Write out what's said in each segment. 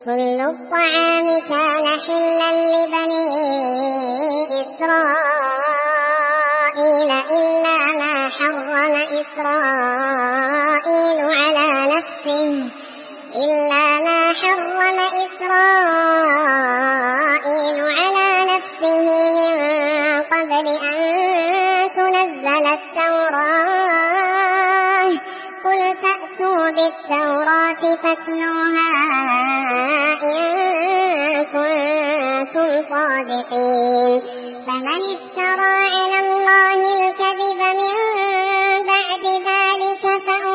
كل الطعام كان حلا لبني إسرائيل إلا ما حرم إسرائيل على نفسه من قبل أن تنزل التوراة قل فأتوا بالتوراة فاتلوها إن كنتم صادقين فمن افترى على الله الكذب من بعد ذلك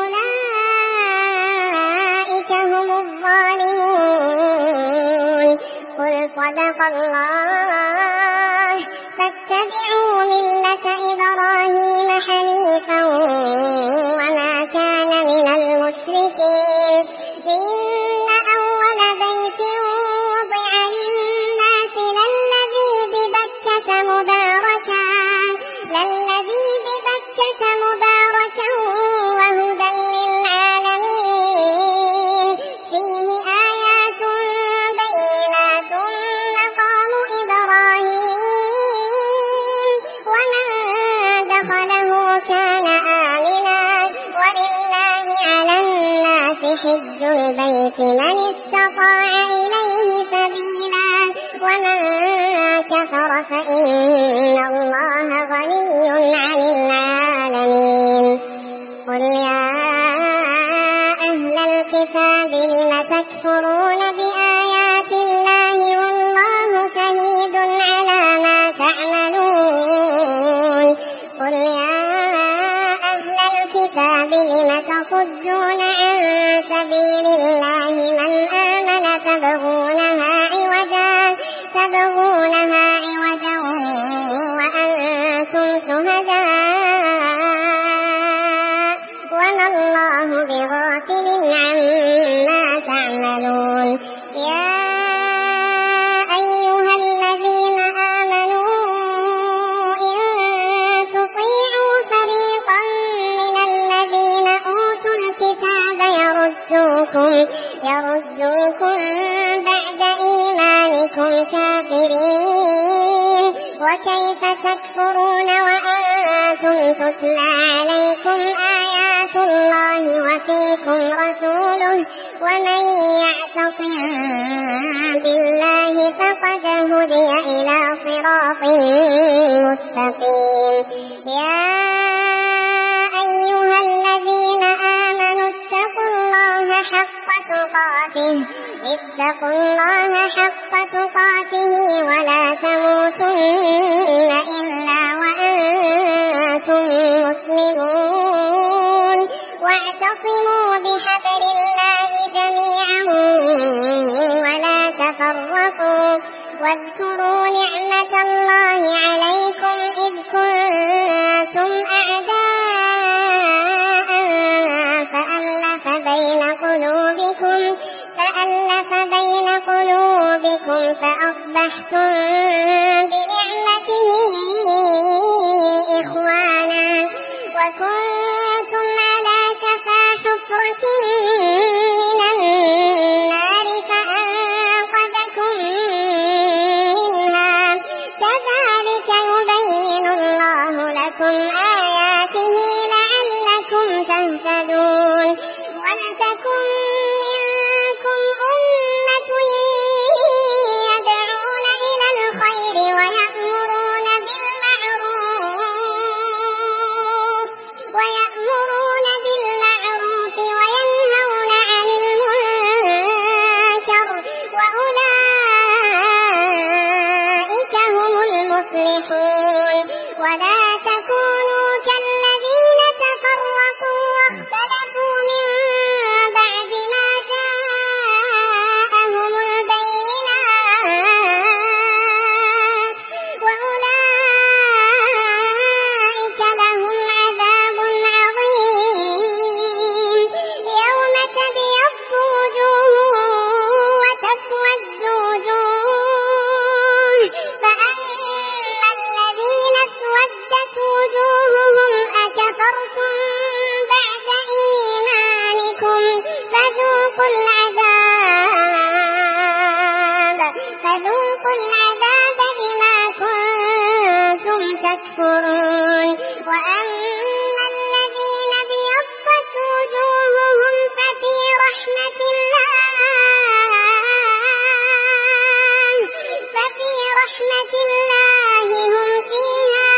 فأولئك هم الظالمون قل صدق الله فاتبعوا ملة إبراهيم حنيفا وما كان من المشركين إن أول بيت وضع للناس للذي ببكة مباركا وهدى للعالمين فيه آيات بينات مقام إبراهيم ومن دخله كان آمنا ولله على الناس حج البيت من استطاع إليه سبيلا ومن كفر فإن الله غني عن العالمين قل يا أهل الكتاب لم تكفرون بآيات الله والله شهيد على ما تعملون قل يا أهل الكتاب لم تصدون عن سبيل الله من آمن تبغونها عوجا وأنتم شهداء وما الله بغافل عما تعملون يا أيها الذين آمنوا إن تطيعوا فريقا من الذين أوتوا الكتاب يردوكم بعد إيمانكم كافرين وكيف تكفرون وأنتم تتلى عليكم آيات الله وفيكم رسوله ومن يعتصم بالله فقد هدي إلى صراط مستقيم يا أيها الذين آمنوا اتقوا الله حق تقاته ولا تموتن إلا وأنتم مسلمون واعتصموا بحبل الله جميعا ولا تفرقوا واذكروا نعمة الله عليكم إذ كنتم أعداء فألف بين قلوبكم فأصبحتم بنعمته إخوانا وكنتم على شفا حفرة من النار فأنقذكم منها كذلك يبين الله لكم آياته لعلكم تهتدون ولتكن منكم أمة يدعون إلى الخير ويأمرون بالمعروف وينهون عن المنكر وأولئك هم المفلحون ولا تكونوا كالذين تفرقوا واختلفوا من بعد ما جاءهم البينات وأولئك لهم عذاب عظيم يوم تبيض وجوه وتسود وجوه فأما الذين اسودت العذاب بما كنتم تكفرون وأما الذين ابيضت وجوههم ففي رحمة الله هم فيها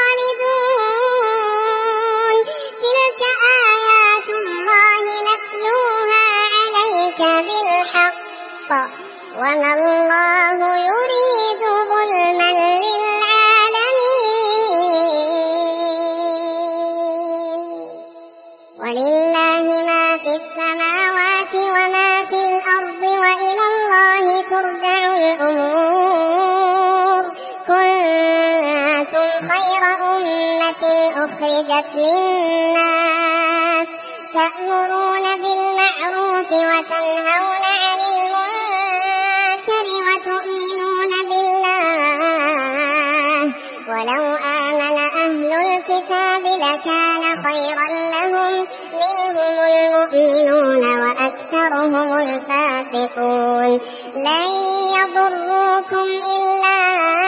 خالدون تلك آيات الله نتلوها عليك بالحق وما الله يريد ظلما للعالمين ولله ما في السماوات وما في الأرض وإلى الله ترجع الأمور كنتم خير أمة أخرجت للناس تأمرون بالمعروف وتنهون عن المنكر وتؤمنون بالله ولو آمن أهل الكتاب لكان خيرا لهم منهم المؤمنون وأكثرهم الفاسقون لن يضروكم إلا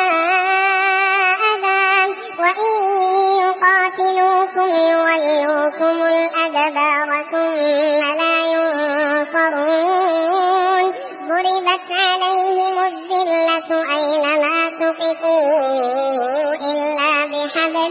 أذى وإن يقاتلوكم يولوكم الأدبار ثم لا ينصرون ضربت عليهم الذلة أينما ثقفوا إلا بحبل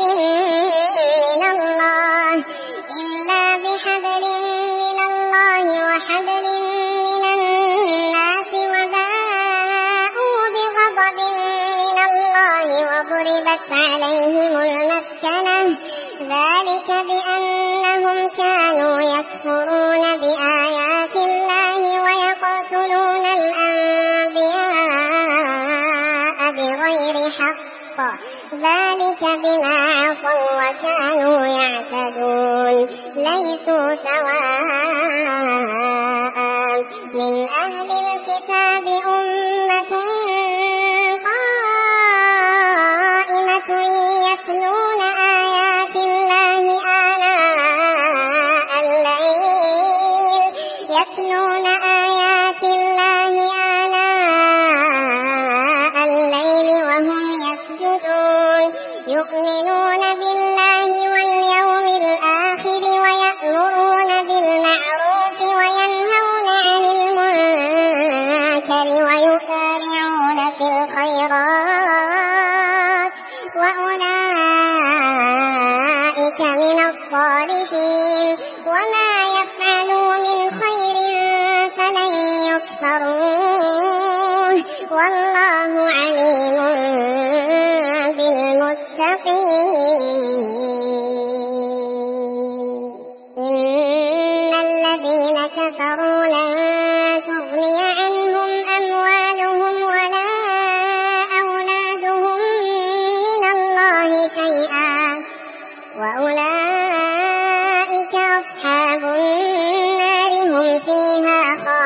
من الله وحبل من الناس وباءوا بغضب من الله وضربت عليهم المسكنة ذلك بأنهم كانوا يكفرون بآيات الله ويقتلون الأنبياء بغير حق ذلك بما عصوا وكانوا يعتدون ليسوا سواء من أهل الكتاب أمة قائمة يتلون آيات الله آناء الليل وهم يسجدون يؤمنون بالله واليوم الآخر ويأمرون بالمعروف وينهون عن المنكر ويسارعون في الخيرات وأولئك من الصالحين وما يفعلوا من خير فلن يكفروه والله عليم بالمتقين إن الذين كفروا لن تغني عنهم أموالهم ولا أولادهم من الله شيئا وأولئك أصحاب النار هم فيها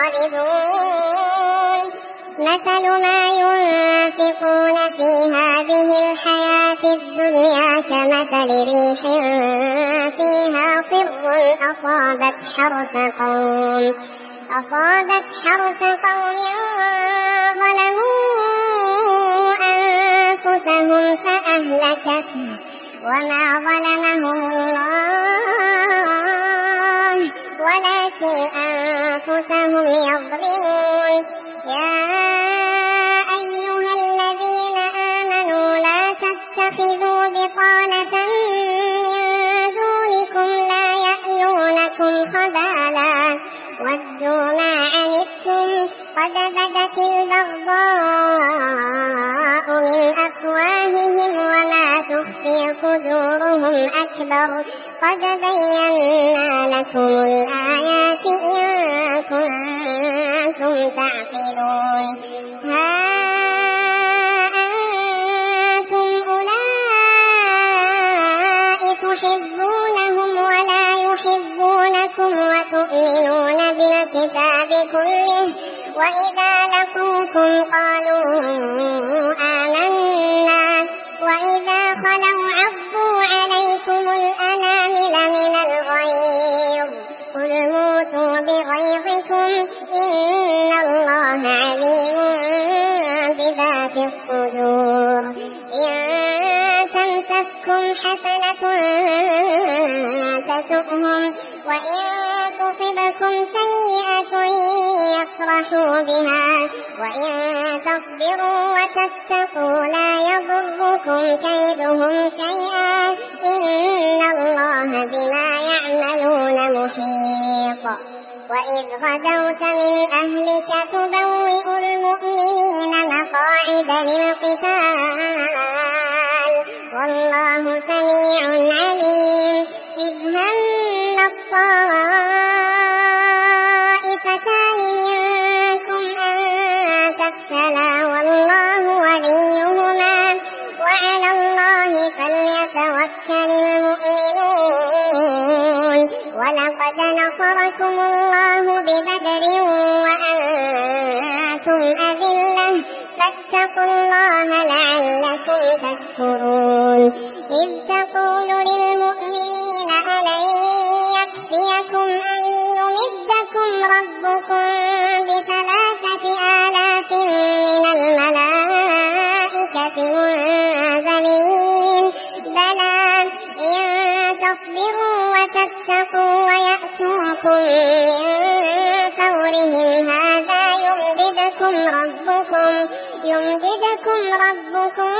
خالدون مثل ما ينفقون في هذه الحياة الدنيا كمثل ريح فيها صر أصابت حرث قوم ظلموا أنفسهم فأهلكته وما ظلمهم الله ولكن أنفسهم يظلمون يا أيها الذين آمنوا لا تتخذوا بطانة من دونكم لا يألونكم خبالا ودوا ما عنتم قد بدت البغضاء من أفواههم وما تخفي صدورهم أكبر قد بينا لكم الآيات إن كنتم تعقلون ها أنتم أولئك تحبونهم ولا يحبونكم وتؤمنون بالكتاب كله وإذا لقوكم قالوا آمنا وإذا خلوا عضوا عليكم الأنامل من الغيظ قل موتوا بغيظكم إن الله عليم بذات الصدور إن تمسسكم حسنة تسؤهم وإن تصبكم سيئة يفرحوا بها وإن تصبروا وتتقوا لا يضركم كيدهم شيئا إن الله بما يعملون محيط وإذ غدوت من أهلك تبوئ المؤمنين مقاعد للقتال والله سميع عليم إذ هم الطائفتان منكم أن تفشلا والله وليهما وعلى الله فليتوكل المؤمنون ولقد نصركم الله ببدر وأنتم أذلة فاتقوا الله لعلكم تشكرون إذ تقول للمؤمنين ألن يكفيكم أن يمدكم ربكم ب3,000 من الملائكة منزلين بلى إن تصبروا وتتقوا ويأتوكم من فورهم هذا يمددكم ربكم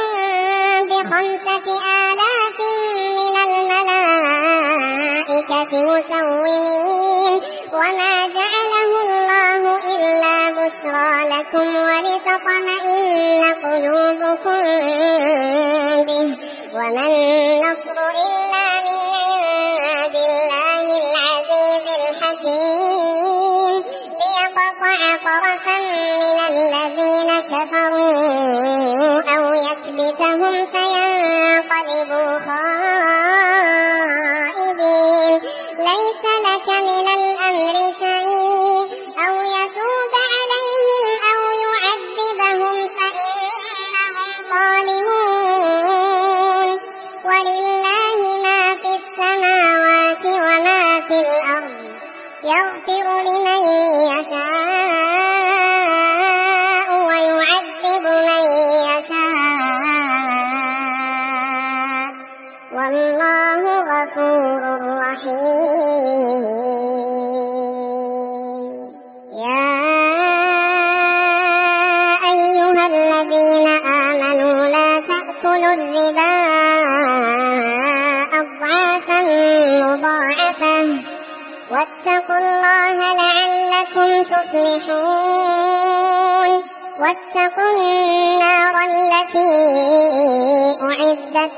ب5,000 من الملائكة مسومين وما جعله الله إلا بشرى لكم ولتطمئن قلوبكم به وما النصر إلا من عند الله العزيز الحكيم ليقطع طرفا من الذين كفروا أو يكبتهم فينقلبوا خائبين ليس لك من الأمر شيء أو يتوب عليهم أو يعذبهم فإنهم ظالمون ولله ما في السماوات وما في الأرض يغفر لمن يشاء ويعذب من يشاء والله غفور رحيم يا أيها الذين آمنوا لا تأكلوا الربا أضعافا مضاعفة واتقوا الله لعلكم تفلحون واتقوا النار التي أعدت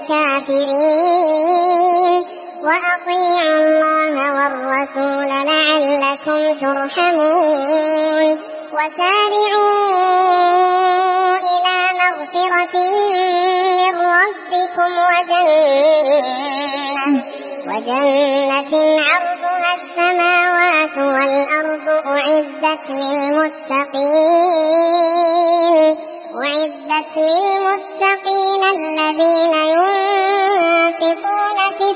للكافرين وأطيعوا الله والرسول لعلكم ترحمون وسارعوا إلى مغفرة من ربكم وجنة عرضها السماوات والأرض أعدت للمتقين الذين ينفقون في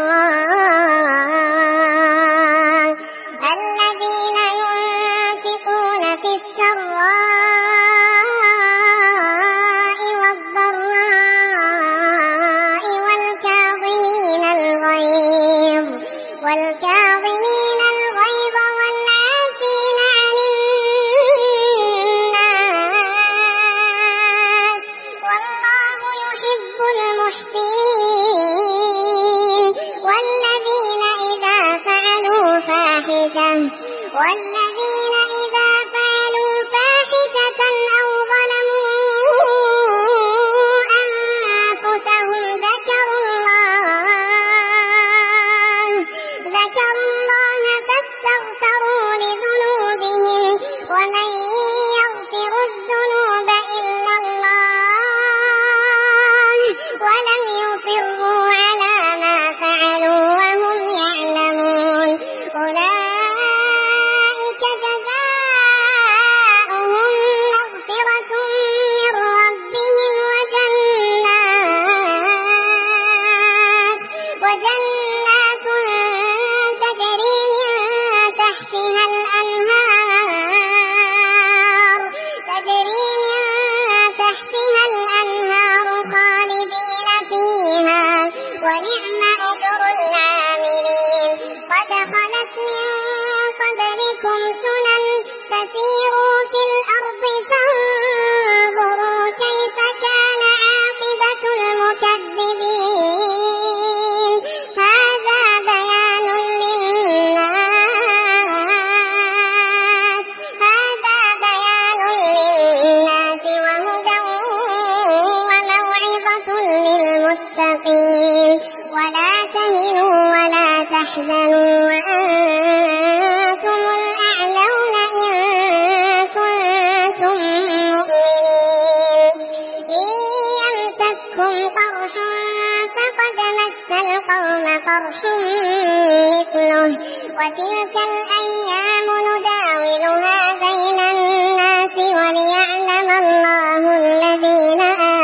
السراء والضراء والكاظمين الغيظ والعافين عن الناس والله يحب المحسنين تحزنوا وأنتم الأعلون إن كنتم مؤمنين إن يمسككم قرح فقد مس القوم قرح مثله وتلك الأيام نداولها بين الناس وليعلم الله الذين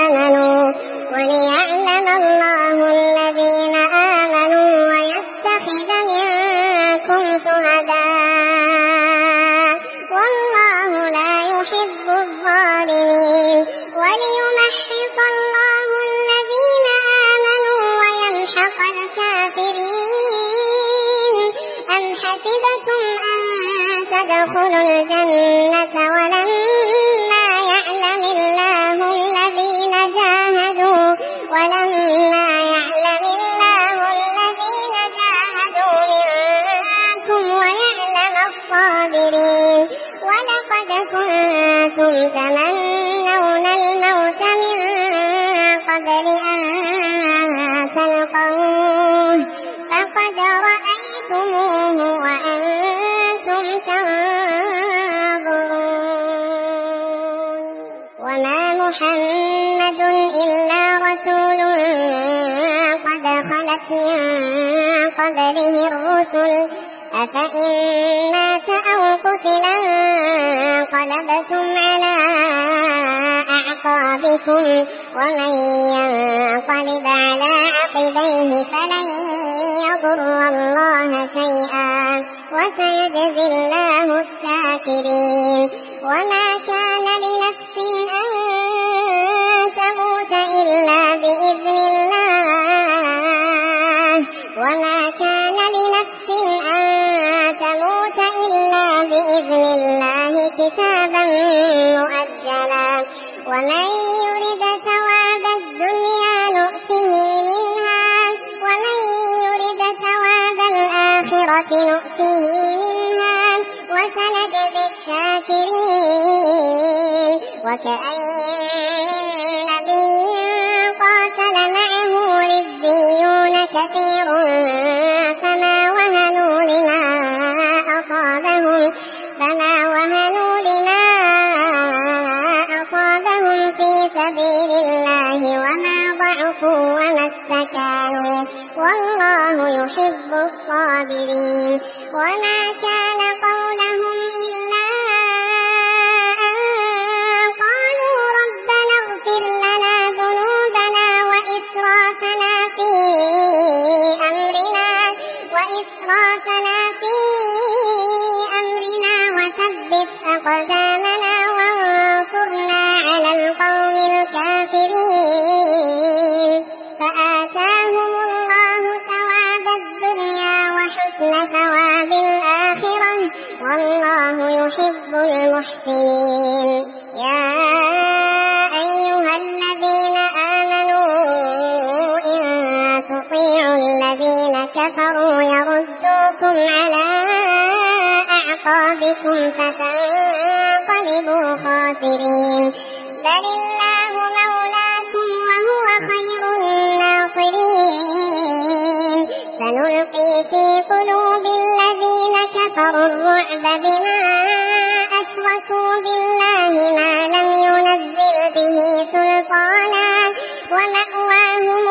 آمنوا ويتخذ منكم شهداء والله لا يحب الظالمين وليمحص الله الذين آمنوا ويمحق الكافرين أم حسبتم أن تدخلوا الجنة ولما يعلم الله الذين جاهدوا منكم ويعلم الصابرين ولقد كنتم تمنون الموت من قبل أن تلقوه فقد رأيتموه وأنتم تنظرون وما محمد إلا رسول قد خلت من قبله الرسل أفإن مات أو قتل انقلبتم على أعقابكم ومن ينقلب على عقبيه فلن يضر الله شيئا وسيجزي الله الشاكرين وما كان لنفس أن تموت إلا بإذن الله وما كان لنفس أن تموت إلا بإذن الله كتابا مؤجلا ومن يرد ثواب الدنيا نؤته منها ومن يرد ثواب الآخرة نؤته منها وسنجزي الشاكرين وكأين من نبي قاتل معه ربيون كثير فما وهنوا لما أصابهم في سبيل الله وما ضعفوا وما استكانوا والله يحب الصابرين وما كان قولهم إلا أن قالوا ربنا اغفر لنا ذنوبنا وإسرافنا في أمرنا وثبت أقدامنا وانصرنا على القوم الكافرين فآتاهم الله ثواب الدنيا وحسن ثواب الآخرة والله يحب المحسنين يا أيها الذين آمنوا إن تطيعوا الذين كفروا يردوكم على أعقابكم فتنقلبوا خاسرين بل الله مولاكم وهو خير الناصرين سنلقي في قلوب الذين كفروا الرعب بما أشركوا بالله ما لم ينزل به سلطانا ومأواهم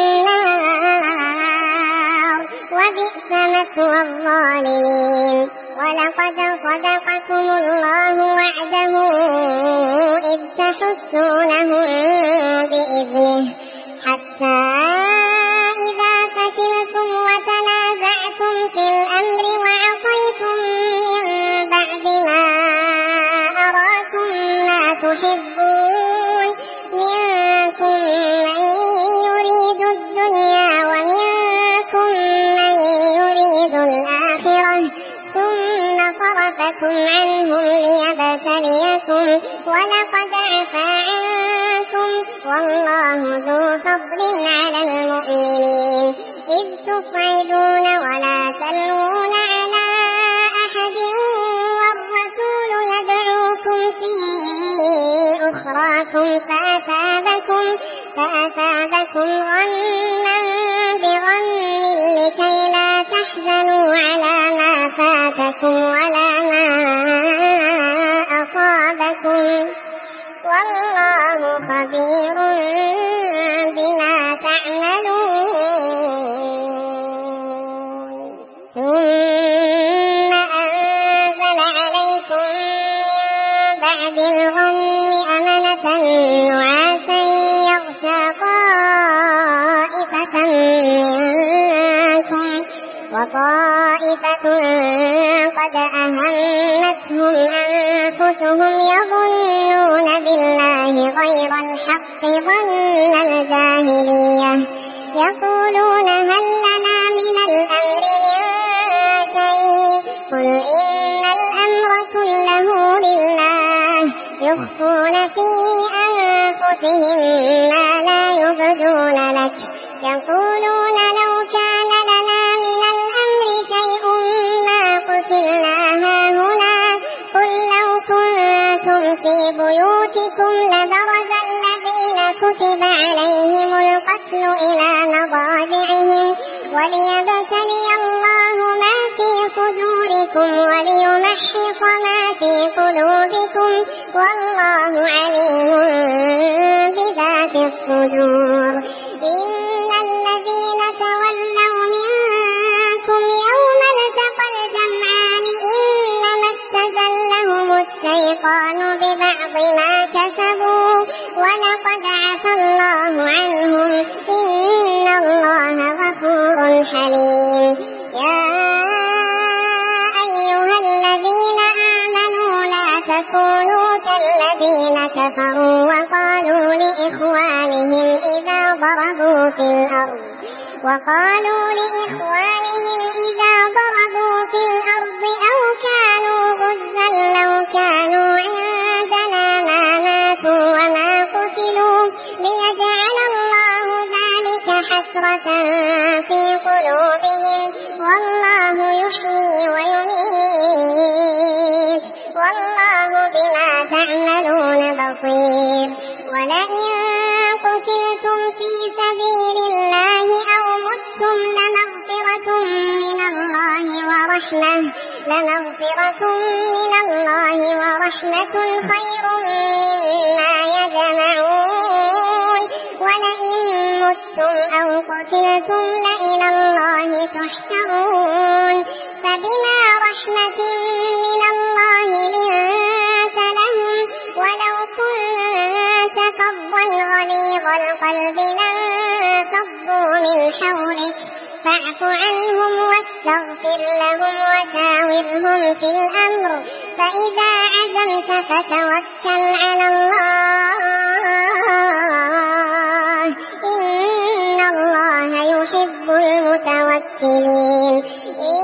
النار وبئس مثوى الظالمين ولقد صدقكم الله وعده إذ تحسونهم بإذنه حتى إذا فتلتم وتنازعتم في الأمر وعصيتم من بعد ما أراكم ما تحبون منكم من يريد الدنيا ومنكم من يريد الآخرة ثم صرفكم عنهم ليبتليكم ولقد عفا عنكم والله ذو فضل على المؤمنين إذ تصعدون ولا تلوون على أحد والرسول يدعوكم في أخراكم فأثابكم غما بغم لكي لا تحزنوا تحزنوا على ما فاتكم ولا ما أصابكم والله خبير بما تعملون ثم أنزل عليكم من بعد الغم أمنة نعاسا يغشى طائفة منكم وطائفة قد أهمتهم أنفسهم يظنون بالله غير الحق ظن الجاهلية يقولون هل لنا من الأمر من شيء قل إن الأمر كله لله يخفون في أنفسهم ما لا يبدون لك يقولون لو كان لنا من الأمر شيء ما قتلنا هاهنا قل لو كنتم في بيوتكم لبرز الذين كتب عليهم القتل إلى مضاجعهم وليبتلي الله ما في صدوركم وليمحص ما في قلوبكم والله عليم بذات الصدور إن الذين تولوا منكم يوم التقى الجمعان إنما استزلهم الشيطان ببعض ما كسبوا ولقد عفا الله عنهم إن الله غفور حليم يا أيها الذين آمنوا لا تكونوا كالذين كفروا وقالوا لإخوانهم إذا ضربوا في الأرض أو كانوا غزا لو كانوا عندنا ما ماتوا وما قتلوا ليجعل الله ذلك حسرة في قلوبهم والله يحيي ويميت والله بما تعملون بصير ولئن قتلتم في سبيل الله أو متم لمغفرة من الله ورحمة خير مما يجمعون ولئن متم أو قتلتم لإلى الله تحشرون فبما رحمة من الله لنت لهم ولو كنت فظا غليظ القلب لانفضوا من حولك فاعف عنهم واستغفر لهم وشاورهم في الأمر فإذا عزمت فتوكل على الله إن الله يحب المتوكلين إن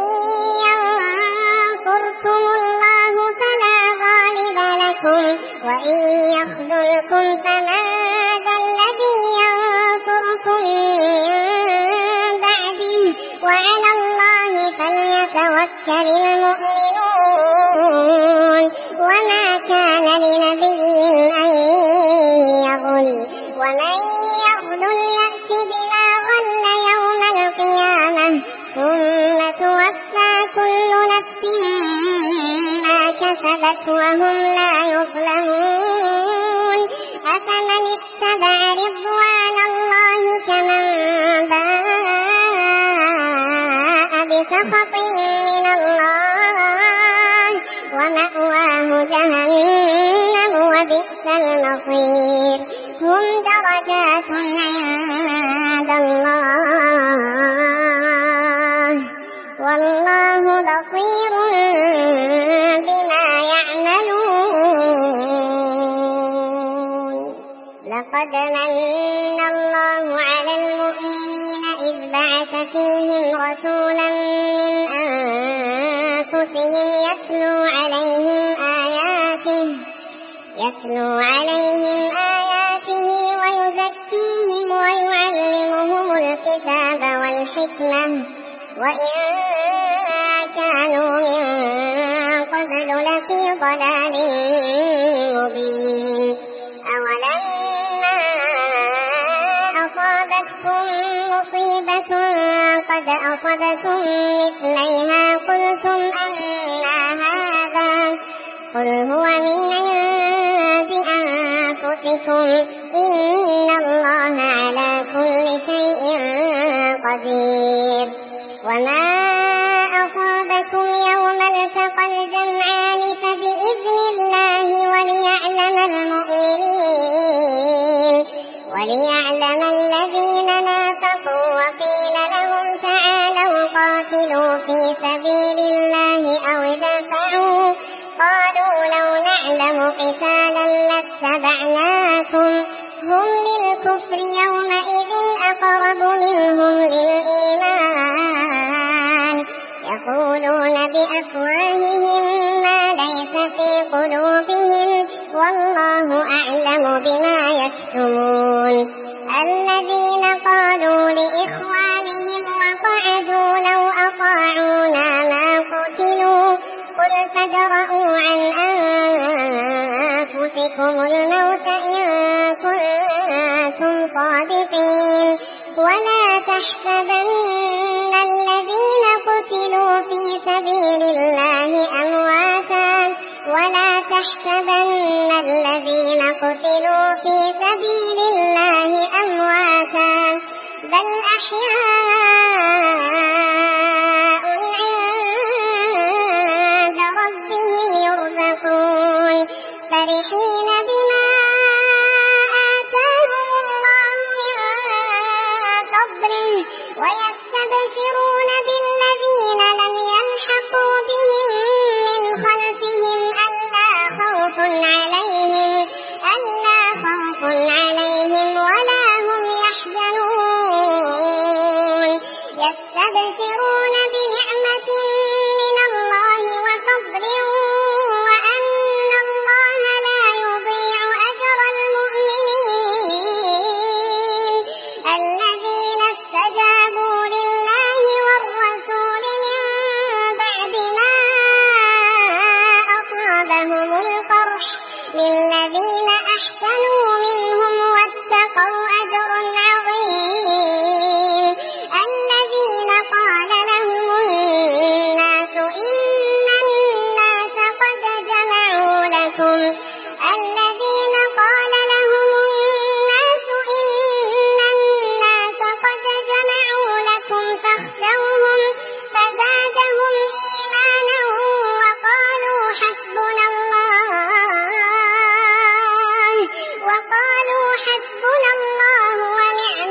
ينصركم الله فلا غالب لكم وإن يخذلكم فمن ذا الذي ينصركم من بعده وعلى الله فليتوكل المؤمنون وما كان لنبي أن يغل ومن يغل يأت بما غل يوم القيامة ثم توفى كل نفس ما كسبت وهم لا يظلمون أفمن اتبع رضوان الله كمن باء بسخط من الله ومأواه جهنم وبئس المصير هم درجات عند الله والله بصير بما يعملون لقد من الله على المؤمنين إذ بعث فيهم رسولا من أنفسهم يتلو عليهم آياته ويزكيهم ويعلمهم الكتاب والحكمة وإن كانوا من قبل لفي ضلال مبين أولما أصابتكم مصيبة قد أصبتم مثليها قلتم أنى هذا قل هو من عند أنفسكم إن الله على كل شيء قدير. وما أصابكم يوم التقى الجمعان فبإذن الله وليعلم الذين نافقوا وقيل لهم تعالوا قاتلوا في سبيل الله أو ادفعوا قالوا لو نعلم قتالا لاتبعناكم هم للكفر يومئذ أقرب منهم للإيمان يقولون بأفواههم ما ليس في قلوبهم والله أعلم بما يكتمون. الذين قالوا لإخوانهم وقعدوا لو أطاعونا ما قتلوا قل فادرءوا عن أنفسكم الموت إن كنتم صادقين ولا تحسبن الذين قتلوا في سبيل الله أمواتا بل أحياء عند ربهم يرزقون فرحين بما آتاهم الله من فضله ويستبشرون بالذين لم يلحقوا بهم من خلفهم ألا خوف عليهم ولا هم يحزنون يستبشرون بنعمة من الله وفضل وأن الله لا يضيع أجر المؤمنين الذين استجابوا لله والرسول من بعد ما أصابهم القرح للذين أحسنوا منهم واتقوا أجر عظيم. الذين قال لهم الناس إن الناس قد جمعوا لكم فاخشوهم فزادهم إيمانا وقالوا حسبنا الله ونعم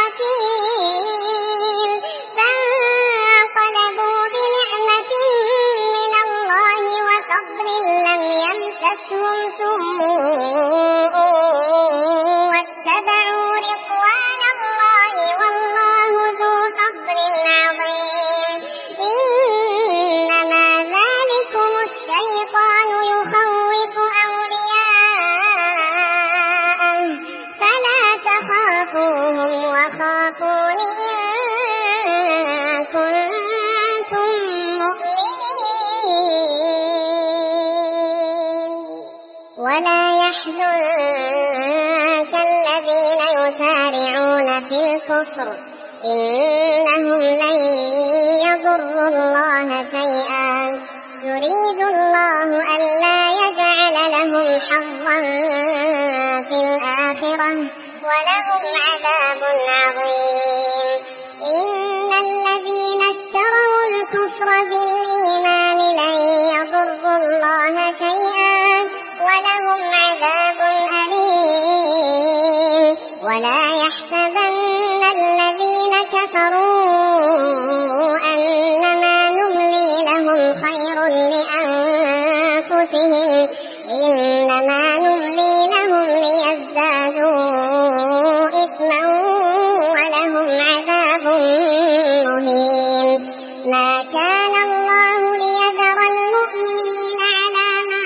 الوكيل. فانقلبوا بنعمة من الله وفضل لم يمسسهم سوء واتبعوا رضوان الله والله ذو فضل عظيم. إنما ذلكم الشيطان يخوف أولياءه فلا تخافوهم وخافون إن كنتم مؤمنين. ولا يحزنك الذين يسارعون في الكفر إنهم لن يضروا الله شيئا يريد الله ألا يجعل لهم حظا في الآخرة ولهم عذاب عظيم. إن الذين اشتروا الكفر بالإيمان لن يضروا الله شيئا ولهم عذاب أليم. ولا يحسبن الذين كفروا أنما نملي لهم خير لأنفسهم إنما نملي لهم ليزدادوا إثما ولهم عذاب مهين. ما كان الله ليذر المؤمنين على ما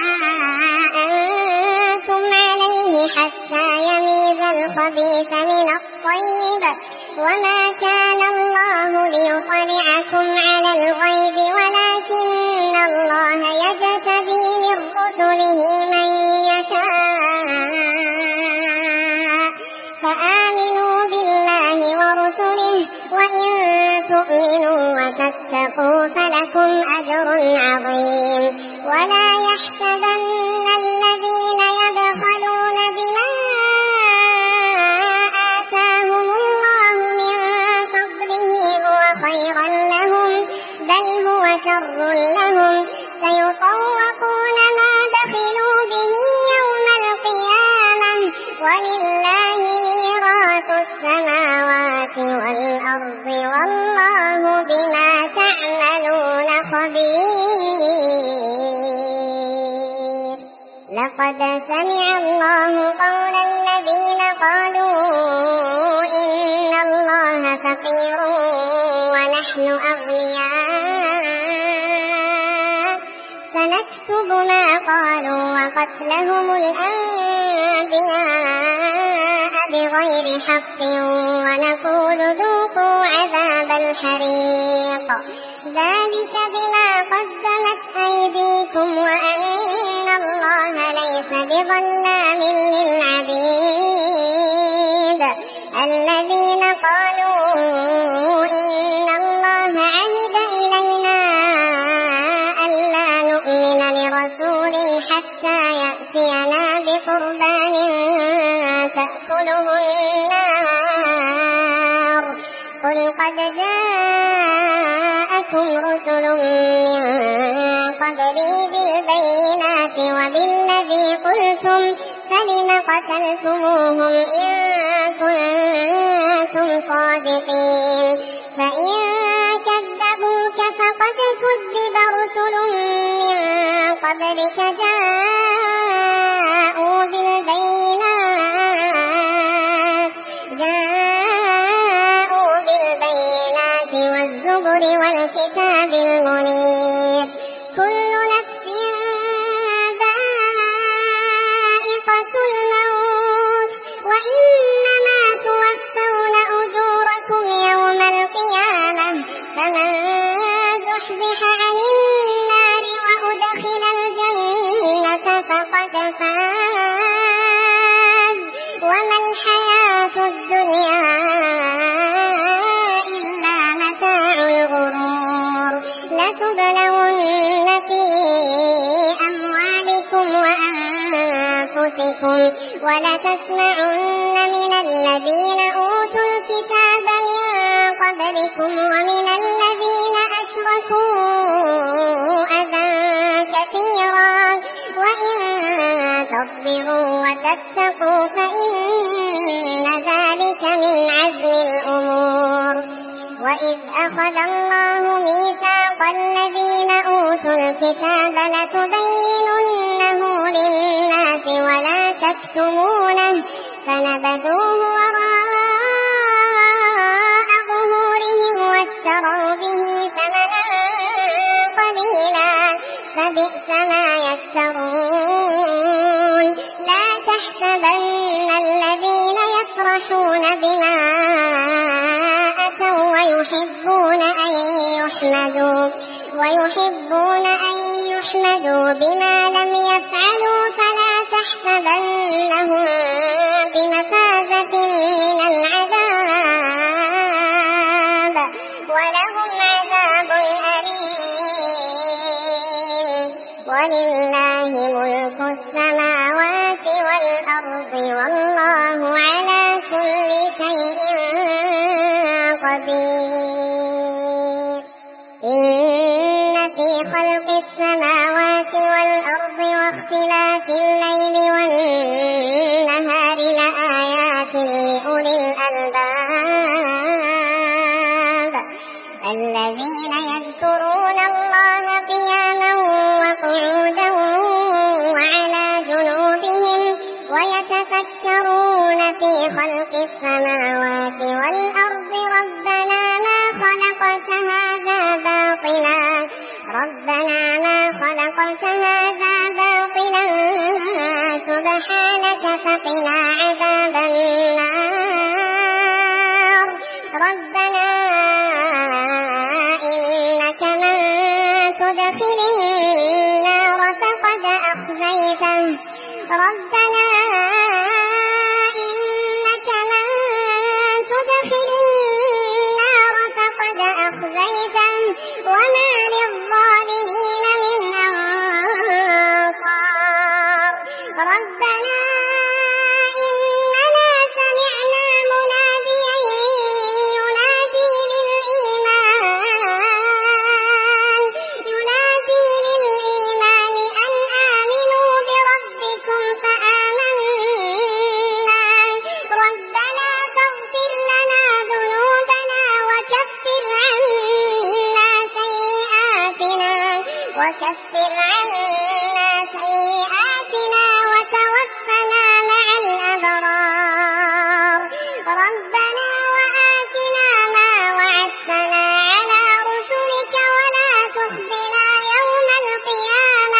أنتم عليه حتى يميز الخبيث من الطيب وما كان الله ليطلعكم على الغيب ولكن الله يجتبي من رسله من يشاء فآمنوا بالله ورسله وإن تؤمنوا وتتقوا فلكم أجر عظيم. ولا يحسبن الذين يبخلون بما آتاهم الله من فضله هو خيرا لهم بل هو شر لهم سيطوقون ما بخلوا به يوم القيامة ولله ميراث السماوات والأرض والله بما تعملون خبير. لقد سمع الله قول الذين قالوا إن الله فقير ونحن أغنياء سنكتب ما قالوا وقتلهم الأنبياء بغير حق ونقول ذوقوا عذاب الحريق ذلك بما قدمت أيديكم وأن الله ليس بظلام للعبيد. الذين قالوا إن الله عهد إلينا ألا نؤمن لرسول حتى يأتينا بقربان تأكله النار قل قد جاءكم رسل من قبلي بالبينات وبالذي قلتم فلم قتلتموهم إن كنتم صادقين. فإن كذبوك فقد كذب رسل من قبلك جاءوا بالبينات والزبر والكتاب المنير. كل نفس ذائقة الموت وإنما توفون أجوركم يوم القيامة فمن زحزح عن النار وأدخل الجنة فقد فاز وما الحياة الدنيا إلا متاع الغرور. لتبلون في أموالكم وأنفسكم ولتسمعن من الذين أوتوا الكتاب من قبلكم ومن الذين أشركوا أذى كثيرا وإن تصبروا وتتقوا فإن ذلك من عزم الأمور. وإذ أخذ الله ميثاق الذين أوتوا الكتاب لتبيننه للناس ولا تكتمونه فنبذوه وراء ظهورهم واشتروا به ثمنا قليلا فبئس ما يشترون. لا تحسبن الذين يفرحون بما أتوا ويحبون أن يحمدوا بما لم يفعلوا فلا تحسبنهم بمفازة من العذاب ولهم عذاب أليم. ولله ملك السماوات والأرض والله على كل شيء قدير. إن في خلق السماوات والأرض واختلاف الليل والنهار لآيات لأولي الألباب الذين يذكرون الله قياما وقعودا وعلى جنوبهم ويتفكرون في خلق السماوات والأرض ربنا ما خلقت هذا باطلا سبحانك فقنا عذاب النار. ربنا إنك من تدخل النار فقد أخزيته ربنا إنك من تدخل النار فقد وكفر عنا سيئاتنا وتوفنا مع الأبرار ربنا وآتنا ما وعدتنا على رسلك ولا تخزنا يوم القيامة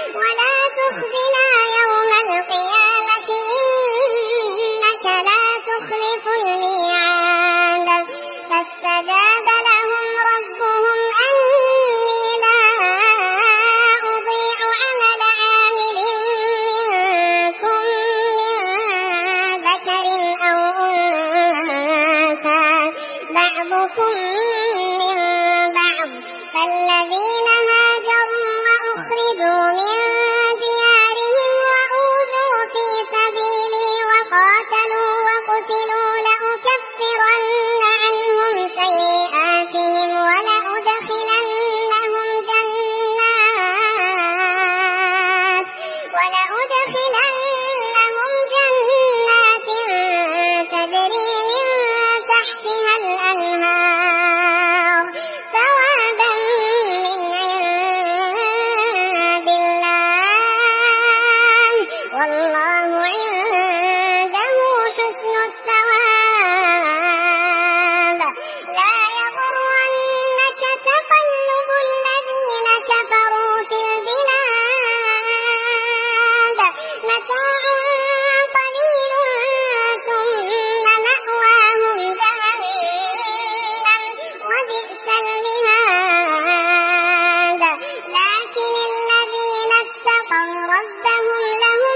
إنك لا تخلف الميعاد فاستجاب لهم ربهم أني لا أضيع عمل عامل منكم من ذكر أو أنثى بعضكم من بعض فالذين هاجروا وأخرجوا من ديارهم وأوذوا في سبيلي وقاتلوا وقتلوا لأكفرن عنهم سيئاتهم ولأدخلنهم جنات تجري من تحتها الأنهار ثوابا من عند الله والله عنده حسن الثواب لا يغرنك تقلب الذين كفروا في البلاد متاع قليل ثم مأواهم جهنم وبئس المهاد لكن الذين اتقوا ربهم لهم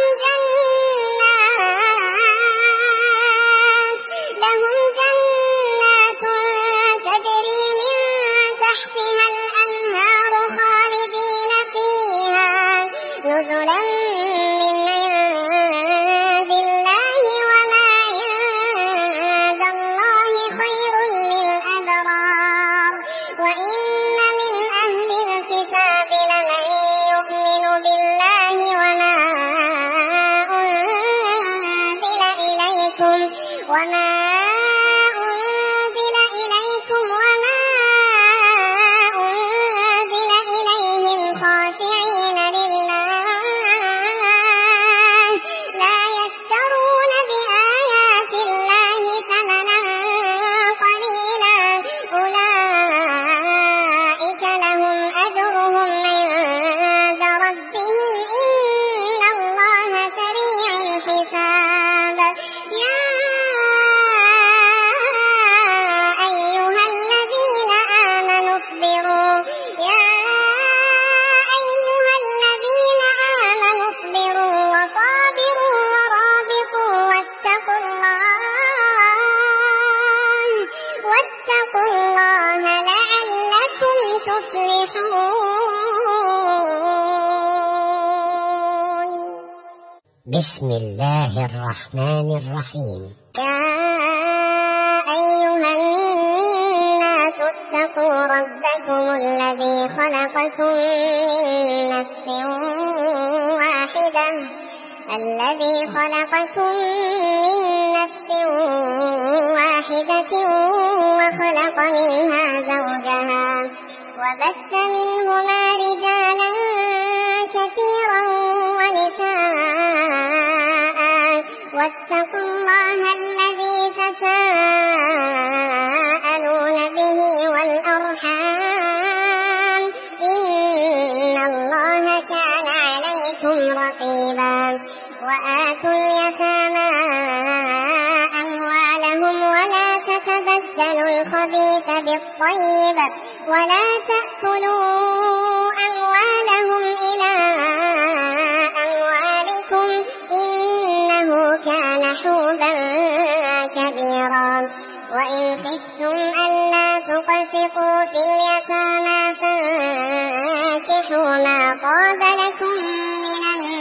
جنات تجري من تحتها الأنهار خالدين فيها نزلا من عند الله وما عند الله خير للأبرار وإن من أهل الكتاب لمن يؤمن بالله وما أنزل إليكم وما أنزل إليهم خاشعين لله لا يشترون بآيات الله ثمنا قليلا أولئك لهم أجرهم عند ربهم إن الله سريع الحساب يا أيها الذين آمنوا اصبروا وصابروا ورابطوا واتقوا الله لعلكم تفلحون بسم الله الرحمن الرحيم يا أيها الناس اتقوا ربكم الذي خلقكم من نفس واحدة وخلق منها زوجها وبث منهما رجالا كثيرا ونساء واتقوا الله الذي تساءلون به والأرحام إن الله كان عليكم رقيبا وآتوا اليتامى أموالهم ولا تتبدلوا الخبيث بالطيب ولا تأكلوا أموالهم إلى أموالكم إنه كان حوبا كبيرا وإن خفتم ألا تقسطوا في اليتامى فانكحوا ما طاب لكم من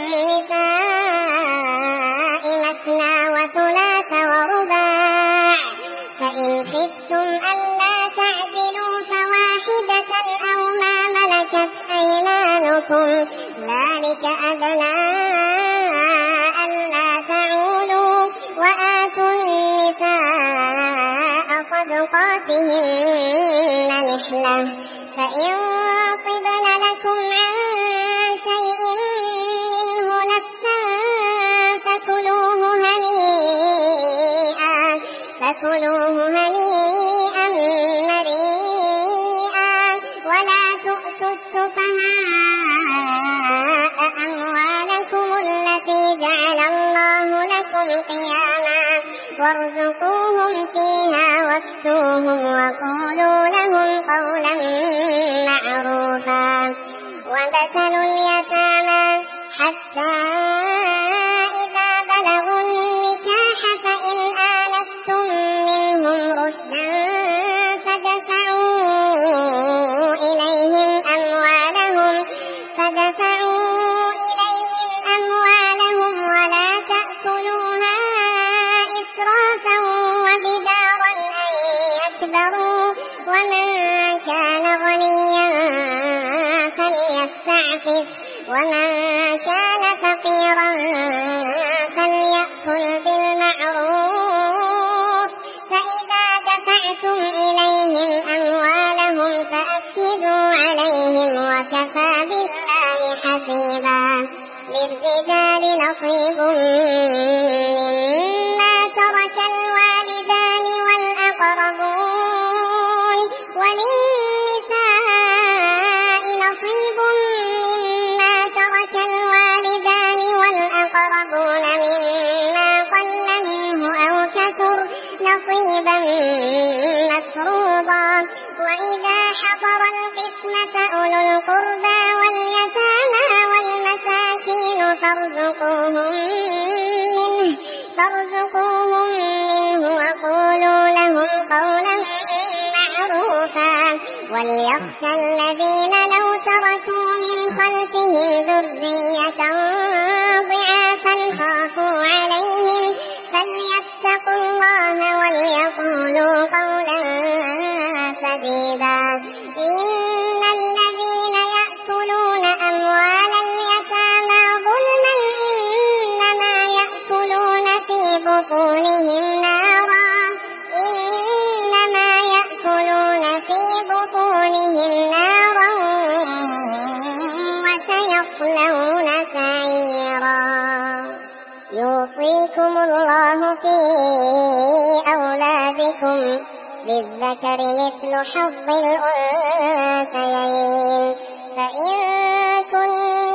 النساء مثنى وثلاث ورباع فإن خفتم ألا تعدلوا فواحدة أو ما ملكت أيمانكم ذلك أدنى ألا تعولوا وآتوا النساء صدقاتهن نحلة فإن طبن لكم عن فكلوه هنيئا مريئا ولا تؤتوا السفهاء أموالكم التي جعل الله لكم قياما وارزقوهم فيها واكسوهم وقولوا لهم قولا معروفا وابتلوا اليتامى حتى إذا بلغوا النكاح فإن آنستم منهم رشدا فدفعوا إليهم أموالهم ولا تأكلوها إسرافا وبدارا أن يكبروا ومن كان غنيا فليستعفف ومن كان فقيرا فليأكل بالمعروف فإذا دفعتم إليهم أموالهم فأشهدوا عليهم وكفى بالله حسيبا للرجال نصيب مما ترك الوالدان والأقربون وللنساء نصيب مما ترك الوالدان والأقربون مما قل منه أو كثر نصيبا مفروضا وإذا حضر القسمة أولو القربى واليتامى والمساكين فارزقوهم منه وقولوا لهم قولا معروفا وليخشى الذين لو تركوا من خلفهم ذرية ضعافا خافوا عليهم فليتقوا الله وليقولوا قولا سديدا إن الذين يأكلون أموال اليتامى ظلما إنما يأكلون في بطونهم نارا وسيصلون سعيرا يوصيكم الله في أولادكم للذكر مثل حظ الأنثيين فإن كن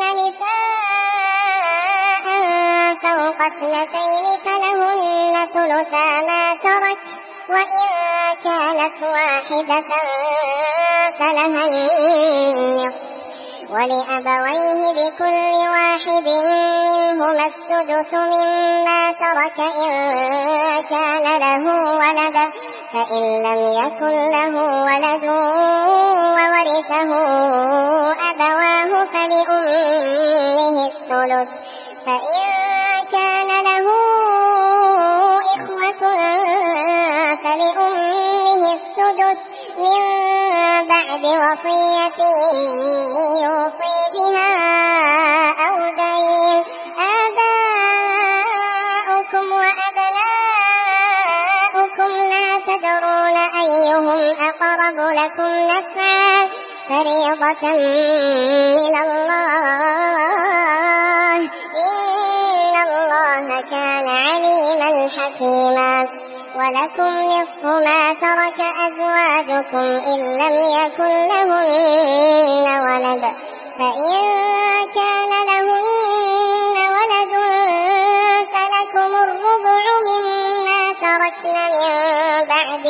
نساء فوق اثنتين فلهن ثلثا ما ترك وإن كانت واحدة فلها النصف ولأبويه لكل واحد منهما السدس مما ترك إن كان له ولد فإن لم يكن له ولد وورثه أبواه فلأمه الثلث فإن كان له إخوة فلأمه السدس من بعد وصية يوصي بها أو دين آباؤكم وأبناؤكم لا تدرون أيهم أقرب لكم نفعا فريضة من الله إن الله كان عليما حكيما ولكم نصف ما ترك أزواجكم إن لم يكن لهن ولد فإن كان لهن ولد فلكم الربع مما تركن من بعد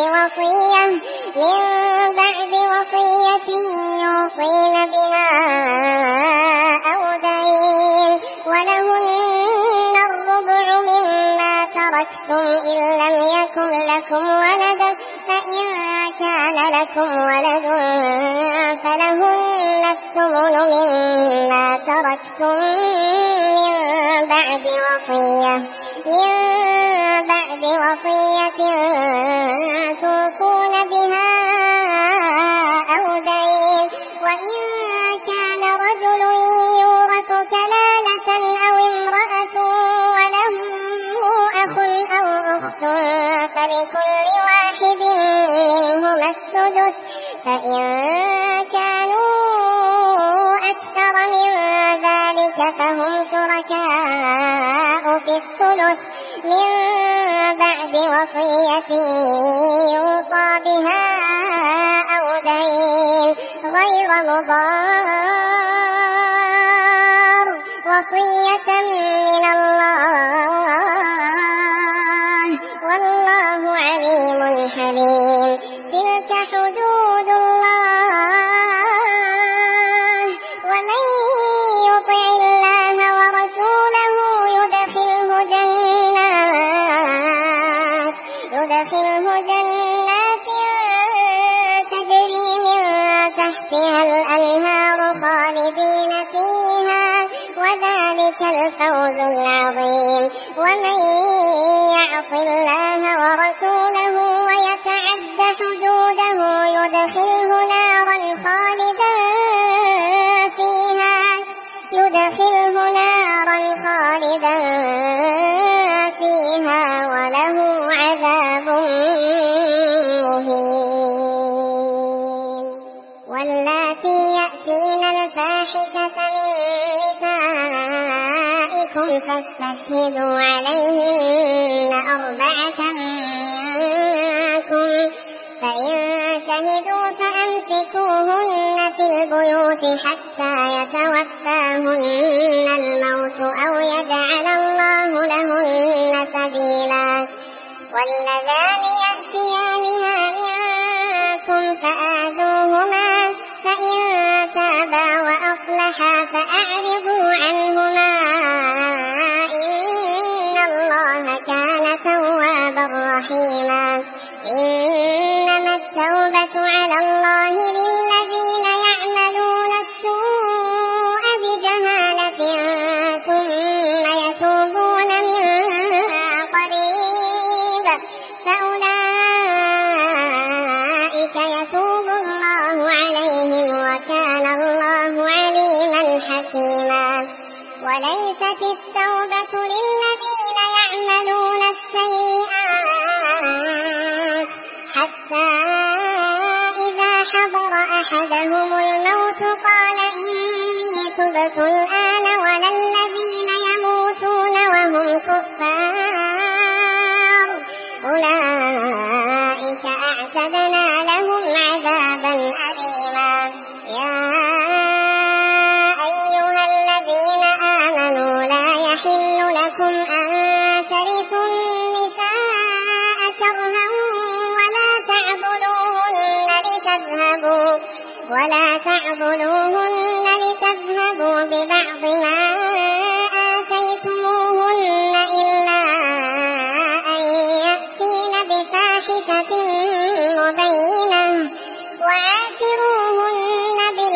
وصية يوصين بها أو دين ولهن الربع مما تركتم إن لم يكن لكم ولد فإن كان لكم ولد فلهن الثمن مما تركتم من بعد وصية توصون بها أو دين وإن كان رجل يورث كلالة أو امرأة وله أخ أو أخت فلكل واحد منهما السدس فإن كانوا أكثر من ذلك فهم شركاء في الثلث من بعد وصية يوصى بها أو دين غير مضار وصية من الله والله عليم حليم. تلك حدود الله ومن يطع الله ورسوله يدخله جنات تجري من تحتها الأنهار خالدين فيها وذلك الفوز العظيم. ومن يعص الله ورسوله ويتعد حدوده يدخله نارا خالدا فيها وله عذاب مهين. واللاتي يأتين الفاحشة من نسائكم فاستشهدوا عليهن 4 منكم فإن شهدوا فأمسكوهن في البيوت حتى يتوفاهن الموت أو يجعل الله لهن سبيلا. واللذان يأتيانها منكم فآذوهما فإن تابا وأصلحا فأعرضوا عنهما إن الله كان توابا رحيما. إنما التوبة على الله للذين يعملون السوء بجهالة ثم يتوبون من قريب فأولئك يتوب الله عليهم وكان الله عليما حكيما. وليست التوبة للذين يعملون السيئات حتى إذا حضر أحدهم الموت قال إني تبت الآن ولا الذين يموتون وهم كفار أولئك أعتدنا لهم عذابا أليما. يا أيها الذين آمنوا لا يحل لكم أن ترثوا النساء كرها ولا تعضلوهن لتذهبوا ببعض ما آتيتموهن إلا أن يأتين بفاحشة مبينة وعاشروهن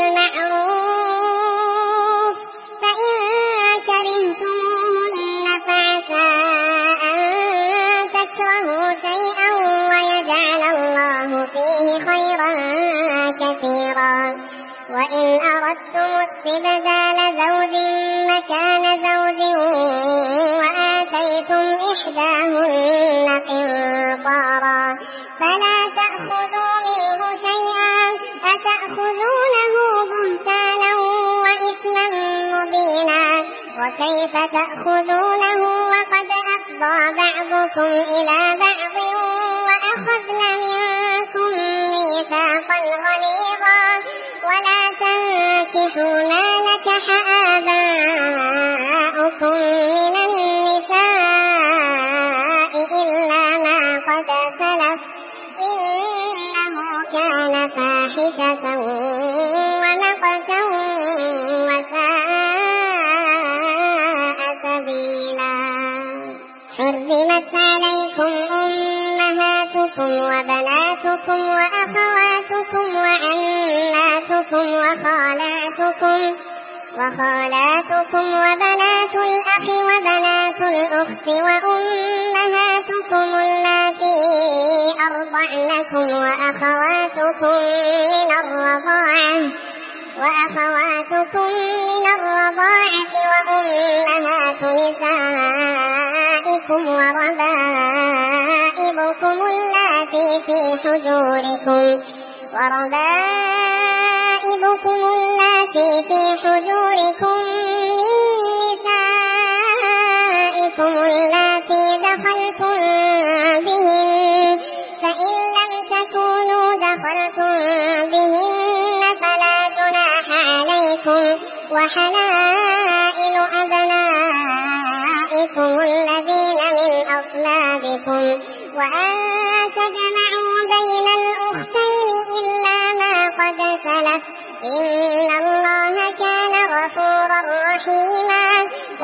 بالمعروف فإن كرهتموهن فعسى أن تكرهوا شيئا ويجعل الله فيه خيرا كثيرا. وإن أردتم استبدال زوج مكان زوج وآتيتم إحداهن قنطارا فلا تأخذوا منه شيئا أتأخذونه بهتانا وإثما مبينا. وكيف تأخذونه وقد أفضى بعضكم إلى بعض وأخذن منكم ميثاقا غليظا. ولا تنكحوا ما نكح آباؤكم من النساء إلا ما قد سلف إنه كان فاحشة ومقتا وساء سبيلا. حرمت عليكم أمهاتكم وبناتكم وأخواتكم وعماتكم وخالاتكم وبنات الأخ وبنات الأخت وأمهاتكم اللاتي أرضعنكم وأخواتكم من الرضاعة وأمهات نسائكم وربائبكم اللاتي في حجوركم من نسائكم بهن فلا جناح عليكم، وحلائل أبنائكم الذين من أصلابكم، وأن تجمعوا بين الأختين إلا ما قد سلف، إن الله كان غفورا رحيما.